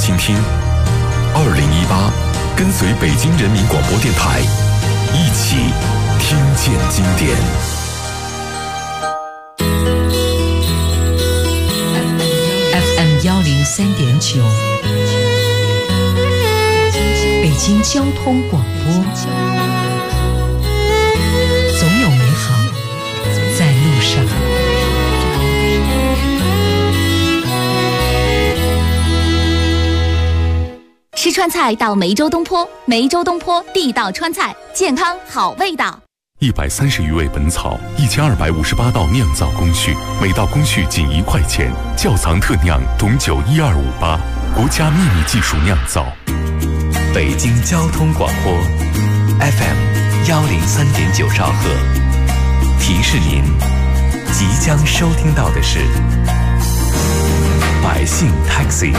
听听。2018，跟随北京人民广播电台，一起听见经典。 FM103.9，北京交通广播，总有美好在路上。 吃川菜到梅州东坡，梅州东坡地道川菜，健康好味道。 130余味本草，1258道酿造工序，每道工序仅1块钱，窖藏特酿董酒12588，国家秘密技术酿造。 北京交通广播 FM103.9兆赫，提示您即将收听到的是百姓 Taxi。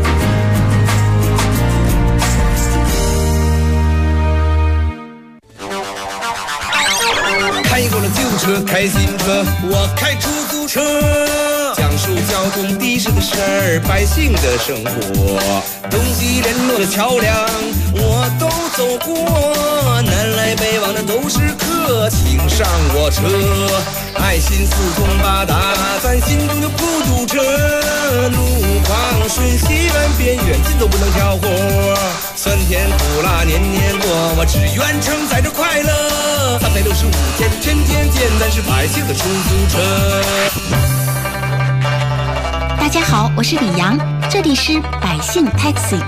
开过了旧车，开新车，我开出租车，讲述交通的士的事儿，百姓的生活，东西联络的桥梁我都走过，南来北往的都是客，请上我车，爱心四通八达，咱心中就不堵车，路况顺西南边远近都不能挑活，酸甜苦辣年年过，我只愿承载着快乐，365天天天见，咱是百姓的出租车。 大家好，我是李阳，这里是百姓 Taxi。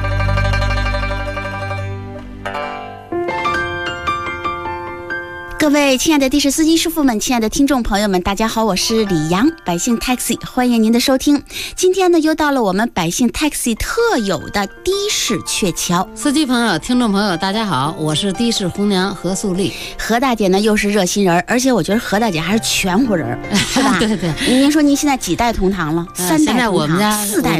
各位亲爱的的士司机师傅们，亲爱的听众朋友们，大家好，我是李阳，百姓 Taxi， 欢迎您的收听。今天呢，又到了我们百姓 Taxi 特有的的士鹊桥。 司机朋友、听众朋友，大家好，我是的士红娘何素丽。 何大姐呢，又是热心人，而且我觉得何大姐还是全乎人，是吧？ 对对。 您说您现在几代同堂了？3代同堂， 现在我们家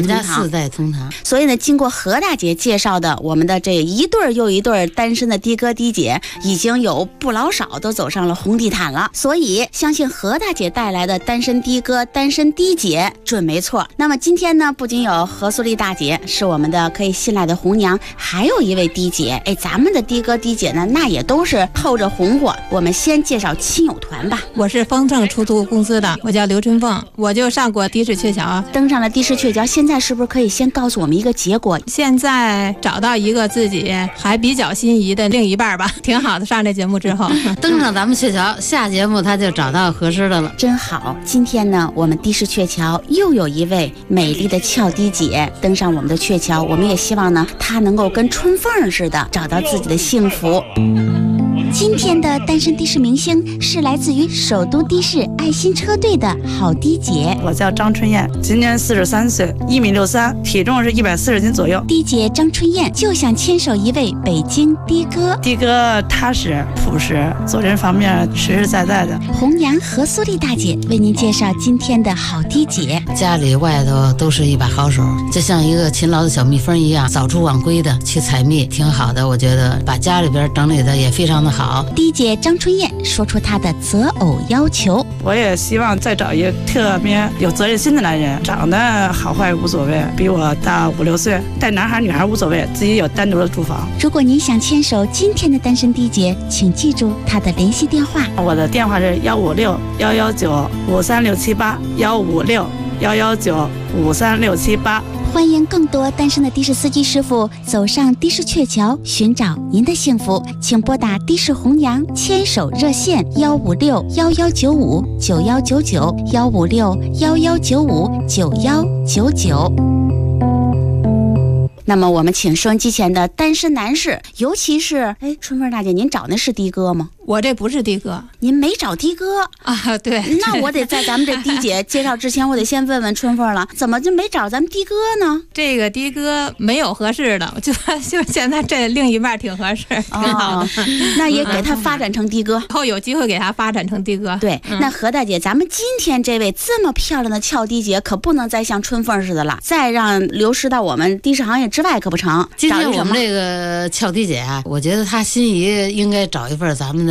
4 代同堂。 所以呢，经过何大姐介绍的，我们的这一对又一对单身的的哥的姐，已经有不老少都走上了红地毯了。所以相信何大姐带来的单身的哥、单身的姐准没错。那么今天呢，不仅有何素丽大姐是我们的可以信赖的红娘，还有一位的姐。哎，咱们的的哥的姐呢，那也都是透着红火。我们先介绍亲友团吧。 我是丰盛出租公司的，我叫刘春凤，我就上过的士鹊桥， 登上了的士鹊桥。现在是不是可以先告诉我们一个结果？ 现在找到一个自己还比较心仪的另一半吧，挺好的。上这节目之后， 登上咱们鹊桥，下节目他就找到合适的了， 真好。今天呢，我们的士鹊桥又有一位美丽的俏的姐登上我们的鹊桥，我们也希望呢，她能够跟春凤似的找到自己的幸福。今天的单身的士明星是来自于首都的士爱心车队的好的姐。 我叫张春燕，今年43岁，1.63米，体重是140斤左右。 的姐张春燕就想牵手一位北京的哥， 的哥踏实朴实，做人方面实实在在的。 红娘何素丽大姐为您介绍今天的好的姐。 家里外头都是一把好手，就像一个勤劳的小蜜蜂一样，早出晚归的去采蜜，挺好的。我觉得把家里边整理的也非常的好。 的姐张春燕说出她的择偶要求， 我也希望再找一个特别有责任心的男人，长得好坏无所谓，比我大5、6岁，带男孩女孩无所谓，自己有单独的住房。 如果您想牵手今天的单身的姐，请记住她的联系电话。 我的电话是156-119-53678，156-119-53678。 欢迎更多单身的的士司机师傅走上的士鹊桥，寻找您的幸福。请拨打的士红娘牵手热线156-1195-9199，156-1195-9199。那么我们请收音机前的单身男士，尤其是春凤大姐，您找那是的哥吗？ 我这不是的哥， 您没找的哥啊？对， 那我得在咱们这的姐介绍之前，我得先问问春凤了，怎么就没找咱们的哥呢？ 这个的哥没有合适的，就现在这另一半挺合适，挺好的。 那也给他发展成的哥， 以后有机会给他发展成的哥。 对，那何大姐，咱们今天这位这么漂亮的俏的姐，可不能再像春凤似的了，再让流失到我们的士行业之外可不成。 今天我们这个俏的姐啊，我觉得她心仪应该找一份咱们的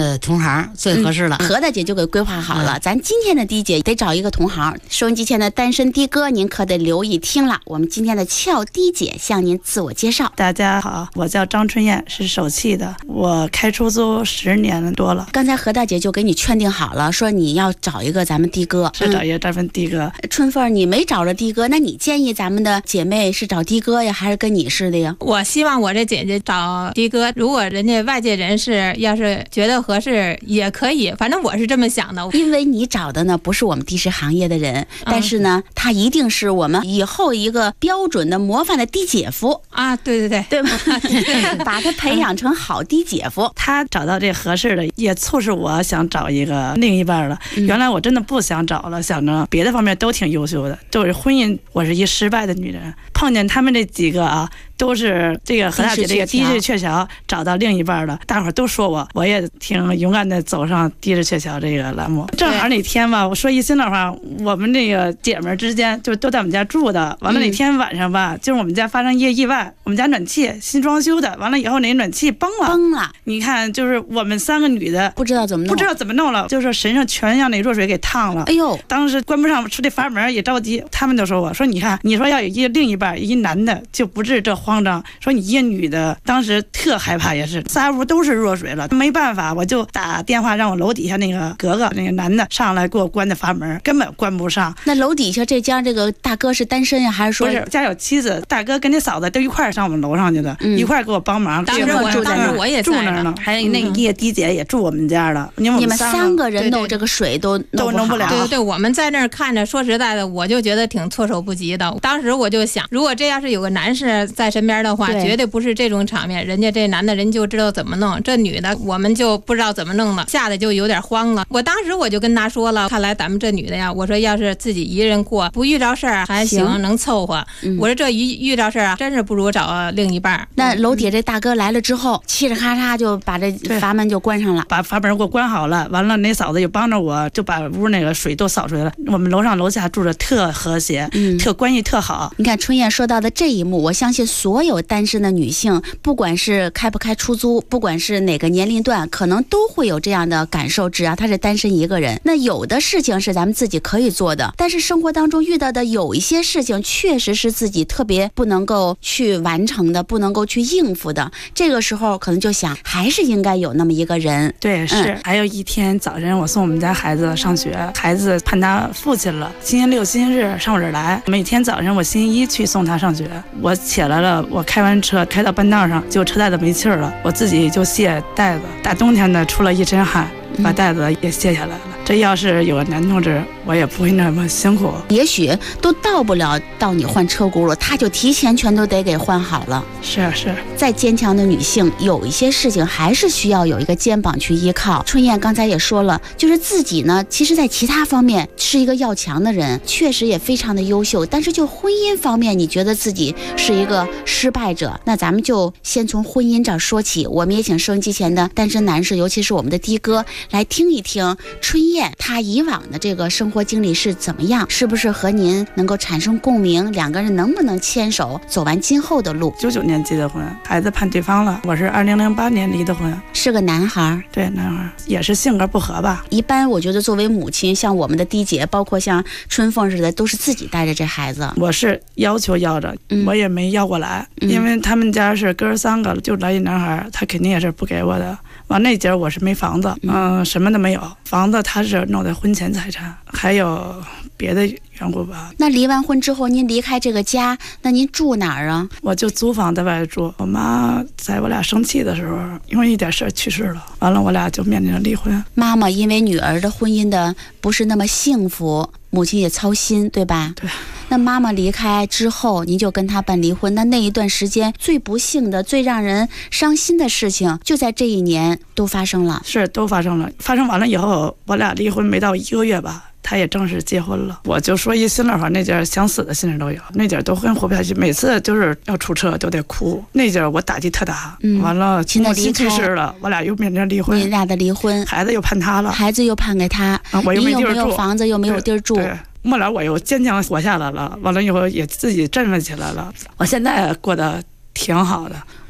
的同行最合适了。 何大姐就给规划好了，咱今天的的姐得找一个同行。收音机前的单身的哥，您可得留意听了。我们今天的俏的姐向您自我介绍。 大家好，我叫张春燕，是手气的，我开出租10年多了。 刚才何大姐就给你劝定好了，说你要找一个咱们的哥， 是找一个咱们的哥。 春凤，你没找着的哥，那你建议咱们的姐妹是找的哥呀，还是跟你似的呀？ 我希望我这姐姐找的哥，如果人家外界人士要是觉得合适也可以，反正我是这么想的。 因为你找的呢不是我们的士行业的人，但是呢他一定是我们以后一个标准的模范的的姐夫啊，对吧？ 把他培养成好的姐夫。 他找到这合适的，也促使我想找一个另一半了。原来我真的不想找了，想着别的方面都挺优秀的，就是婚姻我是一失败的女人。碰见他们这几个啊，都是这个何大姐这个的士鹊桥找到另一半了，大伙儿都说我也挺勇敢的走上的士鹊桥这个栏目。正好那天吧，我说一心的话，我们这个姐们之间就都在我们家住的，完了那天晚上吧，就是我们家发生一个意外，我们家暖气新装修的，完了以后那暖气崩了。你看，就是我们3个女的不知道怎么弄了，就是身上全让那热水给烫了。 哎呦， 当时关不上出这阀门也着急，他们就说我说你看，你说要有一个另一半，一男的就不至这慌张，说你一个女的，当时特害怕，也是3屋都是热水了，没办法，我就打电话让我楼底下那个格格那个男的上来给我关的阀门，根本关不上。 那楼底下这家这个大哥是单身呀，还是说不是家有妻子？大哥跟那嫂子都一块上我们楼上去的，一块给我帮忙。 当时我也住那儿呢，还有那个叶的姐也住我们家了。你们3个人弄这个水都弄不了。 对，我们在那儿看着，说实在的，我就觉得挺措手不及的。当时我就想，如果这要是有个男士在身边的话，绝对不是这种场面。人家这男的人就知道怎么弄，这女的我们就不知道怎么弄了，吓得就有点慌了。我当时我就跟他说了，看来咱们这女的呀，我说要是自己一人过，不遇着事儿还行，能凑合。我说这遇着事儿啊，真是不如找另一半。 那楼底下这大哥来了之后，嘁哩咔嚓就把这阀门就关上了， 把阀门给我关好了。完了，那嫂子也帮着我，就把屋那个水都扫出来了。我们楼上楼下住着特和谐，特关系特好。 你看春燕说到的这一幕，我相信所有单身的女性，不管是开不开出租，不管是哪个年龄段，可能都会有这样的感受。只要她是单身一个人，那有的事情是咱们自己可以做的，但是生活当中遇到的有一些事情，确实是自己特别不能够去完成的，不能够去应付的。这个时候可能就想，还是应该有那么一个人。 对，是。还有一天早晨，我送我们家孩子上学，孩子盼他父亲了，星期六、星期日上我这儿来。每天早上我星期一去送他上学，我起来了，我开完车开到半道上，就车带子没气儿了，我自己就卸带子，大冬天的出了一身汗，把带子也卸下来了。这要是有个男同志，我也不会那么辛苦。 也许都到不了到你换车轱辘，他就提前全都得给换好了。 是。 再坚强的女性，有一些事情还是需要有一个肩膀去依靠。春燕刚才也说了，就是自己呢，其实在其他方面是一个要强的人，确实也非常的优秀，但是就婚姻方面，你觉得自己是一个失败者。那咱们就先从婚姻这儿说起。我们也请收音机前的单身男士，尤其是我们的的哥，来听一听春燕她以往的这个生活经历是怎么样，是不是和您能够产生共鸣，两个人能不能牵手走完今后的路。 99年结的婚，孩子盼对方了。我是2008年离的婚， 是个男孩。 对，男孩也是性格不合吧。 一般我觉得作为母亲，像我们的的姐，包括像春凤似的，都是自己带着这孩子。 我是要求要着，我也没要过来，因为他们家是哥3个，就来一男孩，他肯定也是不给我的。完那节我是没房子，什么都没有，房子他是弄的婚前财产，还有别的缘故吧。 那离完婚之后，您离开这个家，那您住哪儿啊？ 我就租房在外住。我妈在我俩生气的时候，因为一点事去世了，完了我俩就面临着离婚。 妈妈因为女儿的婚姻的不是那么幸福，母亲也操心，对吧？ 对。 那妈妈离开之后，您就跟她办离婚。那一段时间最不幸的、最让人伤心的事情，就在这一年都发生了。 是，都发生了。发生完了以后，我俩离婚没到1个月吧，他也正式结婚了。我就说一心里话，那阵想死的心里都有，那阵都很活不下去，每次就是要出车都得哭。那阵我打击特大，完了母亲去世了，我俩又面临离婚。 你俩的离婚， 孩子又盼他了， 孩子又盼给他， 我又没地儿住， 你又没有房子，又没有地儿住。 末了我又坚强活下来了，完了以后也自己振奋起来了，我现在过得挺好的。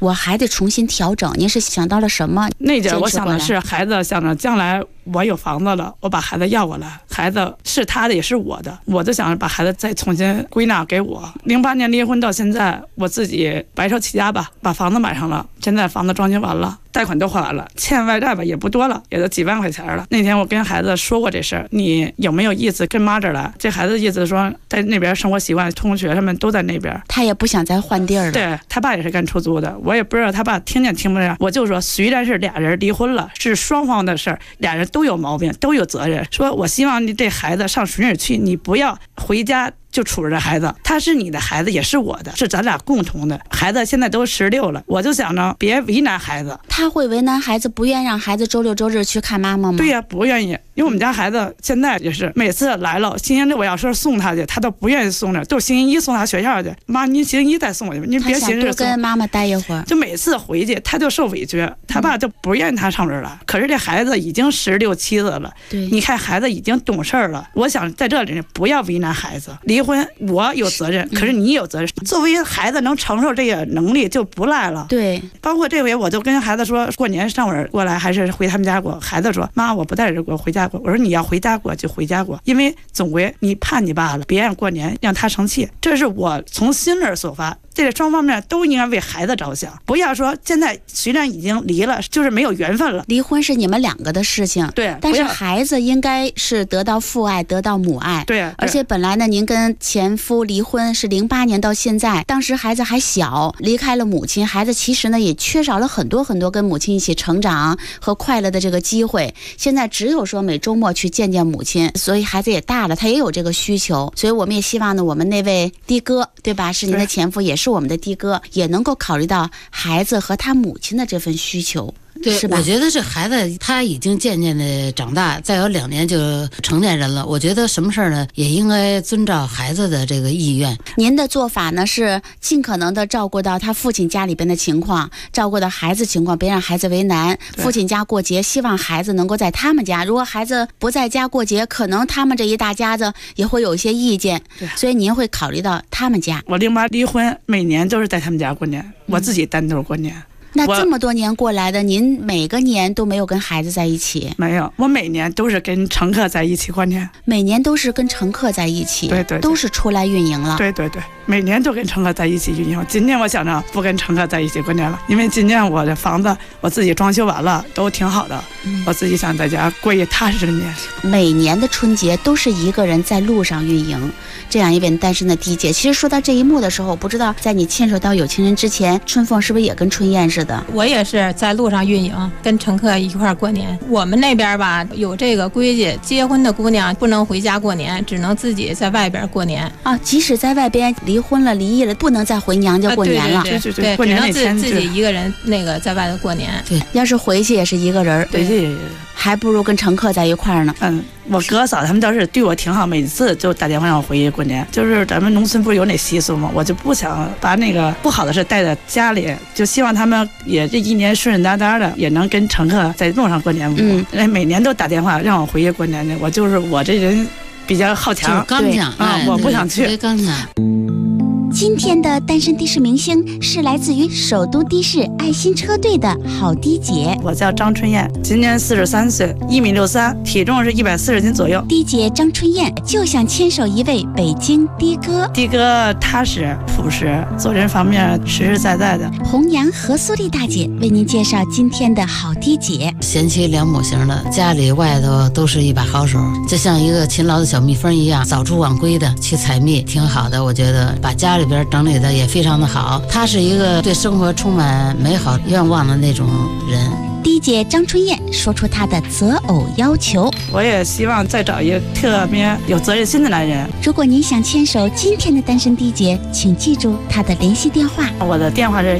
我还得重新调整。您是想到了什么？ 那阵我想的是，孩子想着将来我有房子了，我把孩子要过来，孩子是他的也是我的，我就想把孩子再重新归纳给我。08年离婚到现在，我自己白手起家吧，把房子买上了，现在房子装修完了，贷款都还完了，欠外债吧也不多了，也都几万块钱了。那天我跟孩子说过这事儿，你有没有意思跟妈这儿来？这孩子意思说在那边生活习惯，同学他们都在那边， 他也不想再换地儿了。 对，他爸也是干出租的，我也不知道他爸听见听不见。我就说，虽然是俩人离婚了，是双方的事儿，俩人都有毛病，都有责任。说我希望你这孩子上水里去，你不要回家就处着孩子，他是你的孩子，也是我的，是咱俩共同的。孩子现在都16了，我就想着别为难孩子。 他会为难孩子，不愿让孩子周六周日去看妈妈吗？ 对呀，不愿意。因为我们家孩子现在也是每次来了，星期六我要说送他去，他都不愿意送着，都是星期一送他学校去。妈，您星期一再送我去，您别星期日送。 他想多跟妈妈待一会儿。 就每次回去他就受委屈，他爸就不愿意他上这儿来。可是这孩子已经16、17岁了， 对， 你看孩子已经懂事了。我想在这里不要为难孩子，离婚我有责任，可是你有责任。作为孩子能承受这个能力就不赖了。 对， 包括这回我就跟孩子说，过年上我这儿过来还是回他们家过。孩子说，妈，我不在这儿过，回家过。我说你要回家过就回家过，因为总归你怕你爸了，别让过年让他生气，这是我从心里所发。这双方面都应该为孩子着想，不要说现在虽然已经离了，就是没有缘分了。 离婚是你们两个的事情， 对， 但是孩子应该是得到父爱，得到母爱。 对， 而且本来呢，您跟前夫离婚是08年到现在，当时孩子还小，离开了母亲，孩子其实呢也缺少了很多很多跟母亲一起成长和快乐的这个机会。现在只有说每周末去见见母亲，所以孩子也大了，他也有这个需求。所以我们也希望呢，我们那位的哥，对吧？是您的前夫，也是我们的的哥，也能够考虑到孩子和他母亲的这份需求。 对， 是吧？ 我觉得这孩子他已经渐渐的长大，再有2年就成年人了。我觉得什么事儿呢，也应该遵照孩子的这个意愿。 您的做法呢是尽可能的照顾到他父亲家里边的情况，照顾到孩子情况，别让孩子为难。父亲家过节，希望孩子能够在他们家。如果孩子不在家过节，可能他们这一大家子也会有一些意见，所以您会考虑到他们家。 我08离婚，每年都是在他们家过年，我自己单独过年。 那这么多年过来的，您每个年都没有跟孩子在一起？ 没有，我每年都是跟乘客在一起过年。 每年都是跟乘客在一起？ 对， 都是出来运营了。 对，每年都跟乘客在一起运营。今年我想着不跟乘客在一起过年了，因为今年我的房子我自己装修完了，都挺好的，我自己想在家过一踏实的年。 每年的春节都是一个人在路上运营，这样一位单身的弟姐。其实说到这一幕的时候，我不知道在你牵手到有情人之前，春凤是不是也跟春燕似的？ 我也是在路上运营，跟乘客一块儿过年。我们那边吧有这个规矩，结婚的姑娘不能回家过年，只能自己在外边过年啊。即使在外边离婚了、离异了，不能再回娘家过年了。 对， 过年那天只能自己一个人那个在外头过年。 对，要是回去也是一个人， 对， 还不如跟乘客在一块儿呢。 我哥嫂他们倒是对我挺好，每次就打电话让我回去过年。就是咱们农村不是有那习俗吗？我就不想把那个不好的事带在家里，就希望他们也这一年顺顺当当的，也能跟乘客在路上过年。每年都打电话让我回去过年去。我这人比较好强， 就是刚强我不想去。 刚强。 今天的单身的士明星是来自于首都的士爱心车队的好的姐。 我叫张春燕，今年43岁，1.63米，体重是140斤左右。 的姐张春燕就想牵手一位北京的哥。 的哥踏实朴实，做人方面实实在在的。 弘阳何苏丽大姐为您介绍今天的好的姐。 贤妻良母型的，家里外头都是一把好手，就像一个勤劳的小蜜蜂一样，早出晚归的去采蜜，挺好的。我觉得把家里边整理的也非常的好，她是一个对生活充满美好愿望的那种人。 的姐张春燕说出她的择偶要求： 我也希望再找一个特别有责任心的男人。 如果您想牵手今天的单身的姐，请记住她的联系电话。 我的电话是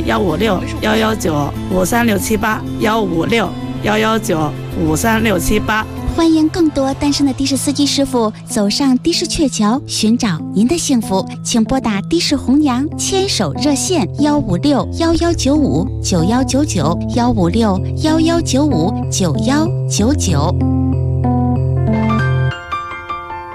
156-119-53678，156-119-53678。 欢迎更多单身的的士司机师傅走上的士鹊桥，寻找您的幸福。请拨打的士弘阳牵手热线156-1195-9199，156-1195-9199。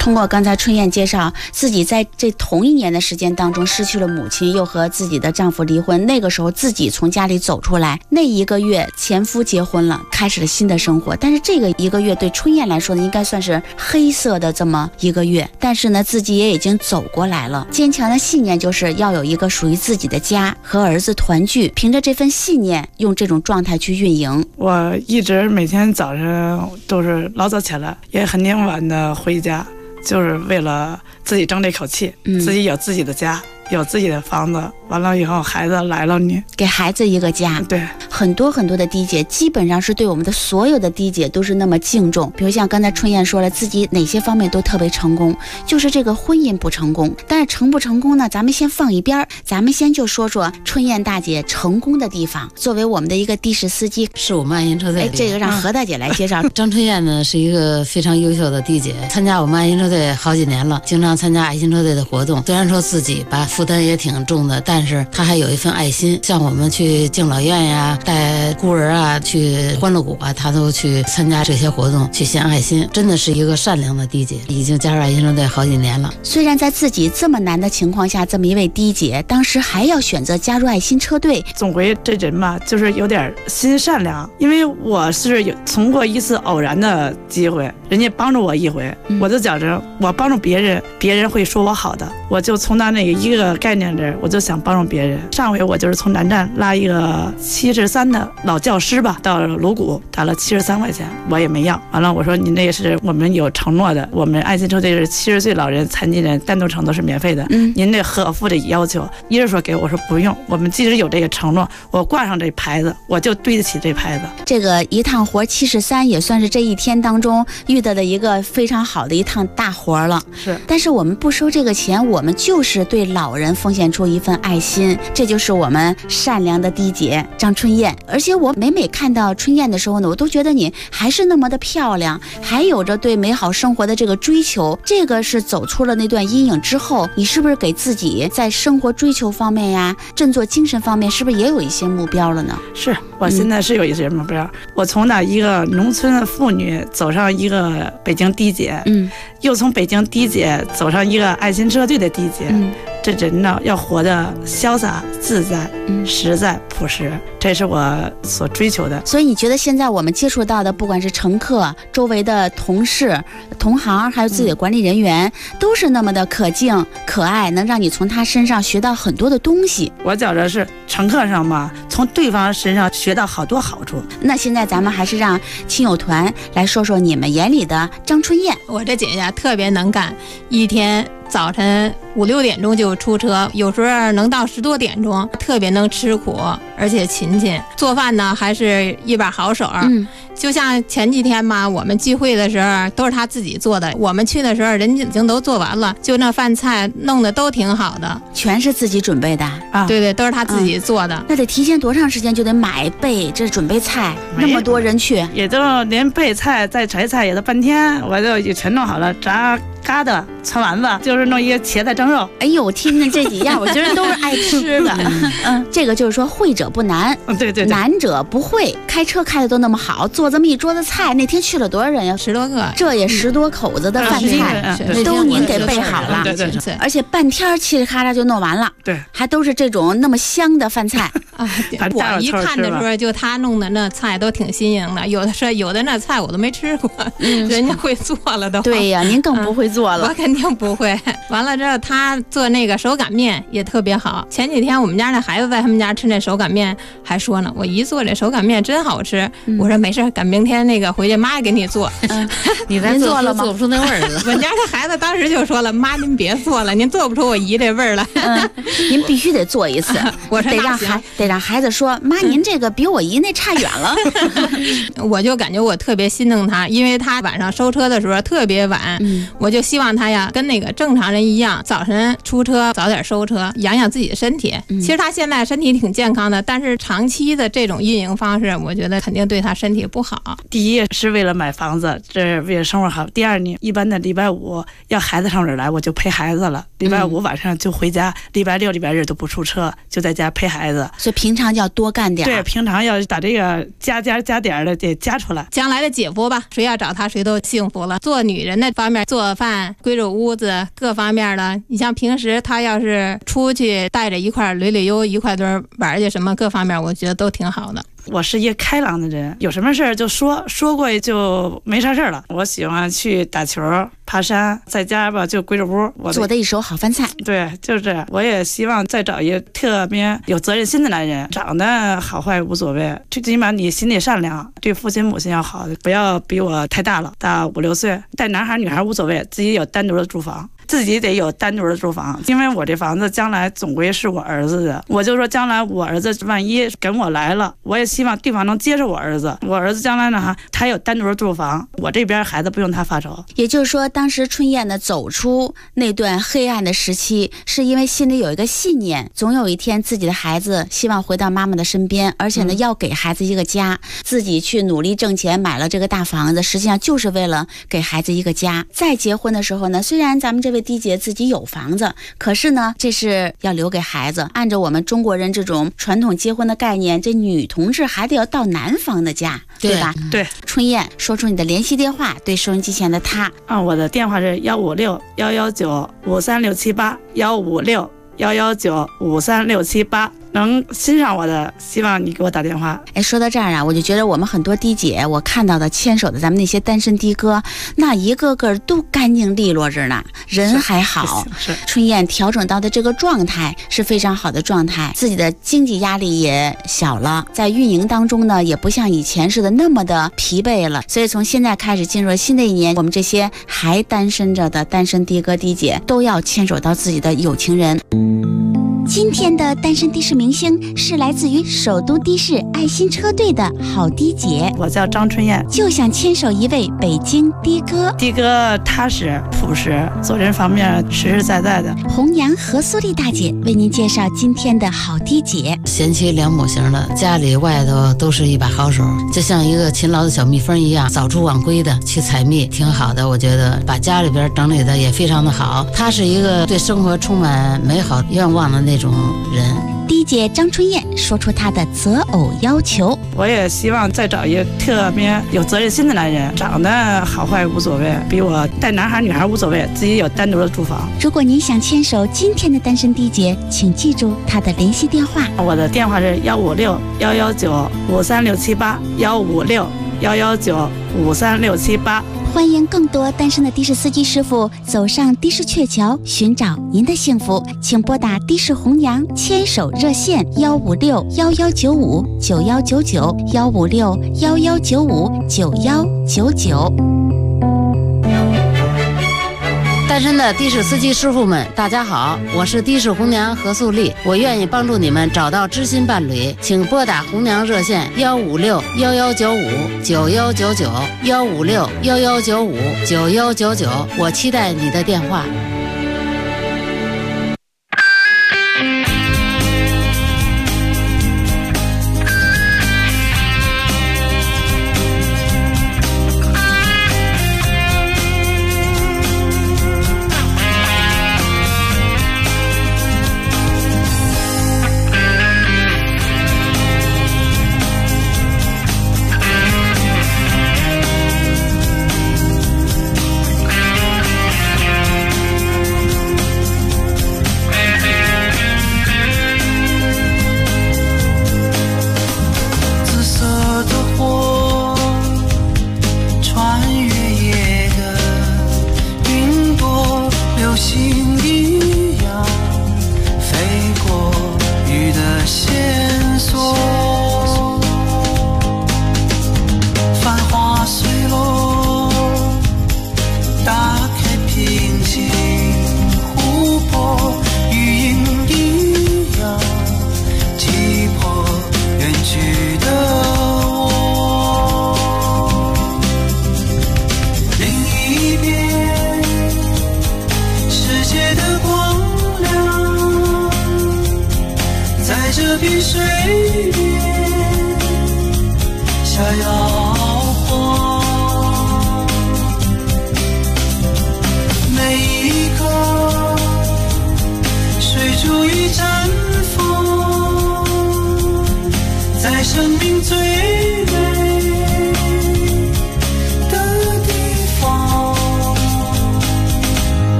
通过刚才春燕介绍，自己在这同一年的时间当中失去了母亲，又和自己的丈夫离婚，那个时候自己从家里走出来，那一个月前夫结婚了，开始了新的生活。但是这个一个月对春燕来说呢，应该算是黑色的这么一个月，但是呢自己也已经走过来了。坚强的信念就是要有一个属于自己的家，和儿子团聚，凭着这份信念用这种状态去运营。 我一直每天早上都是老早起来，也很挺晚的回家，就是为了自己争这口气，自己有自己的家，有自己的房子，完了以后孩子来了，你给孩子一个家。 对， 很多很多的滴姐基本上是对我们的所有的滴姐都是那么敬重。比如像刚才春燕说了，自己哪些方面都特别成功，就是这个婚姻不成功。但是成不成功呢，咱们先放一边，咱们先就说说春燕大姐成功的地方。作为我们的一个的士司机， 是我们爱心车队。 这个让何大姐来介绍。 张春燕呢是一个非常优秀的滴姐，参加我们爱心车队好几年了，经常参加爱心车队的活动。虽然说自己吧负担也挺重的，但是她还有一份爱心，像我们去敬老院呀、带孤儿啊、去欢乐谷啊，她都去参加这些活动，去献爱心，真的是一个善良的滴姐，已经加入爱心车队好几年了。 虽然在自己这么难的情况下，这么一位滴姐当时还要选择加入爱心车队， 总归这人嘛就是有点心善良。因为我是有通过一次偶然的机会，人家帮助我一回，我就觉着我帮助别人，别人会说我好的，我就从他那个一个概念这，我就想帮助别人。上回我就是从南站拉一个73的老教师吧，到鲁谷打了73块钱，我也没要。完了我说您这个是我们有承诺的，我们爱心车队是70岁老人、残疾人单独乘都是免费的，您这合乎的要求。一人说给我说不用，我们即使有这个承诺，我挂上这牌子，我就对得起这牌子。 这个一趟活73也算是这一天当中遇到的一个非常好的一趟大活了。 是， 但是我们不收这个钱，我们就是对老人奉献出一份爱心，这就是我们善良的滴姐张春燕。而且我每看到春燕的时候呢，我都觉得你还是那么的漂亮，还有着对美好生活的这个追求。这个是走出了那段阴影之后，你是不是给自己在生活追求方面呀、振作精神方面，是不是也有一些目标了呢？ 是，我现在是有一些目标。我从那一个农村妇女走上一个北京滴姐，又从北京滴姐走上一个爱心车队的滴姐。这人呢要活得潇洒自在、实在朴实，这是我所追求的。 所以你觉得现在我们接触到的，不管是乘客、周围的同事、同行，还有自己的管理人员，都是那么的可敬可爱，能让你从他身上学到很多的东西。 我觉着是乘客上嘛，从对方身上学到好多好处。 那现在咱们还是让亲友团来说说你们眼里的张春燕。 我这姐姐特别能干，一天早晨5、6点钟就出车，有时候能到10多点钟，特别能吃苦，而且勤勤。做饭呢还是一把好手。就像前几天嘛，我们聚会的时候都是她自己做的，我们去的时候人家已经都做完了，就那饭菜弄得都挺好的， 全是自己准备的啊？对对，都是她自己做的。 那得提前多长时间就得买备这准备菜？那么多人去， 也就连备菜再炒菜也都半天，我就全弄好了，炸疙瘩、汆丸子，就是弄一个茄子蒸肉。 哎呦，我听听这几样，我觉得都是爱吃的。这个就是说会者不难， 对， 难者不会。开车开的都那么好，做这么一桌子菜，那天去了多少人呀 ？10多个， 这也10多口子的饭菜，都您给备好了。 对， 而且半天嘁哩咔嚓就弄完了。 对， 还都是这种那么香的饭菜啊！我一看的时候，就他弄的那菜都挺新颖的，有的那菜我都没吃过，人家会做了都。 对呀，您更不会做了。 我肯定不会。完了之后，他做那个手擀面也特别好。前几天我们家那孩子在他们家吃那手擀面，还说呢，我姨做这手擀面真好吃。我说没事，赶明天那个回去妈给你做。 你咱做了吗？做不出那味儿了。 我家这孩子当时就说了，妈您别做了，您做不出我姨这味儿来。 您必须得做一次。 我说得让孩子说，妈您这个比我姨那差远了。 我就感觉我特别心疼他，因为他晚上收车的时候特别晚，我就希望他呀跟那个正常人一样，早晨出车早点收车，养养自己的身体。其实他现在身体挺健康的，但是长期的这种运营方式，我觉得肯定对他身体不好。 第一是为了买房子，这是为了生活好。第二呢，一般的礼拜5要孩子上这儿来，我就陪孩子了。礼拜5晚上就回家，礼拜6、礼拜日都不出车，就在家陪孩子。 所以平常就要多干点。 对，平常要把这个加点的得加出来。 将来的姐夫吧，谁要找他谁都幸福了。做女人的方面，做饭饭、归着屋子各方面的。你像平时他要是出去带着一块旅旅游，一块堆玩去什么各方面，我觉得都挺好的。 我是一个开朗的人，有什么事儿就说过就没啥事儿了。我喜欢去打球、爬山，在家吧就归着屋。我做的一手好饭菜。 对，就是这样。我也希望再找一个特别有责任心的男人，长得好坏无所谓，最起码你心里善良，对父亲母亲要好，不要比我太大了，大5、6岁。带男孩女孩无所谓，自己有单独的住房。自己得有单独的住房，因为我这房子将来总归是我儿子的。我就说将来我儿子万一跟我来了，我也希望对方能接受我儿子。我儿子将来呢，他有单独的住房，我这边孩子不用他发愁。 也就是说，当时春燕呢走出那段黑暗的时期，是因为心里有一个信念，总有一天自己的孩子希望回到妈妈的身边，而且呢要给孩子一个家，自己去努力挣钱买了这个大房子，实际上就是为了给孩子一个家。再结婚的时候呢，虽然咱们这位迪姐自己有房子，可是呢这是要留给孩子。按照我们中国人这种传统结婚的概念，这女同志还得要到男方的家，对吧？ 对。 春燕，说出你的联系电话，对收音机前的他。 我的电话是156-119-53678，156-119-53678。能欣赏我的，希望你给我打电话。 说到这儿啊，我就觉得我们很多迪姐，我看到的牵手的咱们那些单身的哥，那一个个都干净利落着呢，人还好。 是春燕调整到的这个状态是非常好的状态，自己的经济压力也小了，在运营当中呢，也不像以前似的那么的疲惫了。所以从现在开始进入新的一年，我们这些还单身着的单身的哥迪姐都要牵手到自己的有情人。 今天的单身的士明星是来自于首都的士爱心车队的好的姐， 我叫张春燕， 就想牵手一位北京的哥。 的哥踏实朴实，做人方面实实在在的。 弘扬何苏丽大姐为您介绍今天的好的姐， 贤妻良母型的，家里外头都是一把好手，就像一个勤劳的小蜜蜂一样，早出晚归的去采蜜，挺好的。我觉得把家里边整理的也非常的好，她是一个对生活充满美好愿望的那种人。 的姐张春燕说出她的择偶要求， 我也希望再找一个特别有责任心的男人，长得好坏无所谓，比我带男孩女孩无所谓，自己有单独的住房。 如果您想牵手今天的单身的姐，请记住她的联系电话， 我的电话是156-119-53678，156-119-53678。 欢迎更多单身的的士司机师傅走上的士鹊桥，寻找您的幸福。请拨打的士弘扬牵手热线156-1195-9199，156-1195-9199。 单身的的士司机师傅们，大家好，我是的士红娘何素丽，我愿意帮助你们找到知心伴侣，请拨打红娘热线156-1195-9199，156-1195-9199，我期待你的电话。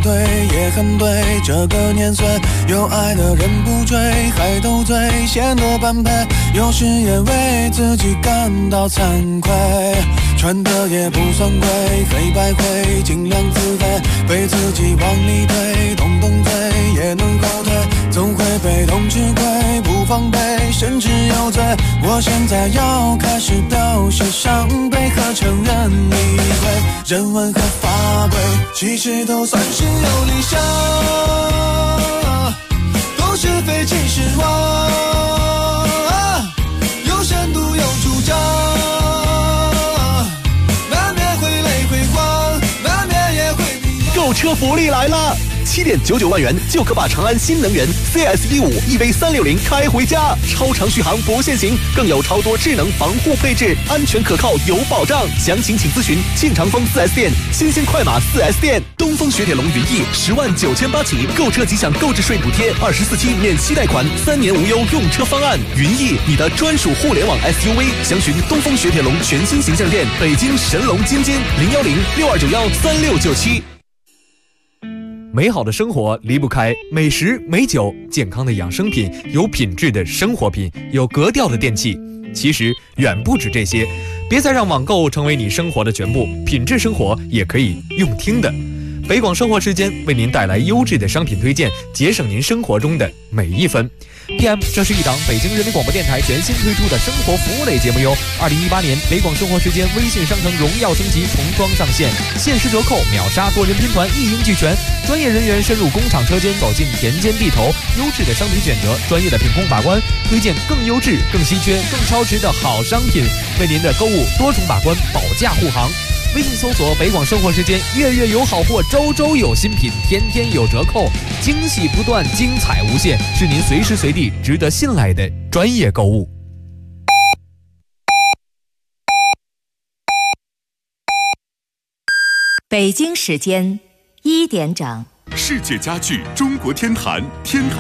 对，也很对。这个年岁，有爱的人不追，还斗嘴，显得般配。有时也为自己感到惭愧，穿的也不算贵，黑白灰，尽量自卑，被自己往里推，动动嘴也能后退，总会被动吃亏，不防备，甚至有罪。我现在要开始表示伤悲和承认理亏，人文和法规其实都算是有理想，都是非其实妄，有深度有主张，难免会泪会光，难免也会迷茫。 购车福利来了！7.99万元就可把长安新能源 CS15 EV360开回家，超长续航不限行，更有超多智能防护配置，安全可靠有保障。详情请咨询庆长丰 4S 店、新兴快马 4S 店。东风雪铁龙云逸10万9800起，购车即享购置税补贴，24期免息贷款，3年无忧用车方案。云逸，你的专属互联网 SUV。详询东风雪铁龙全新形象店，北京神龙津津01062913697。 美好的生活离不开美食、美酒、健康的养生品、有品质的生活品、有格调的电器。其实远不止这些，别再让网购成为你生活的全部，品质生活也可以用听的。北广生活时间为您带来优质的商品推荐，节省您生活中的每一分。PM， 这是一档北京人民广播电台全新推出的生活服务类节目哟。2018年北广生活时间微信商城荣耀升级重装上线，限时折扣、秒杀、多人拼团一应俱全，专业人员深入工厂车间，走进田间地头，优质的商品选择，专业的品控把关，推荐更优质、更稀缺、更超值的好商品，为您的购物多重把关，保驾护航。微信搜索北广生活时间，月月有好货，周周有新品，天天有折扣，惊喜不断，精彩无限，是您随时随地值得信赖的专业购物。 北京时间1点整， 世界家具中国天坛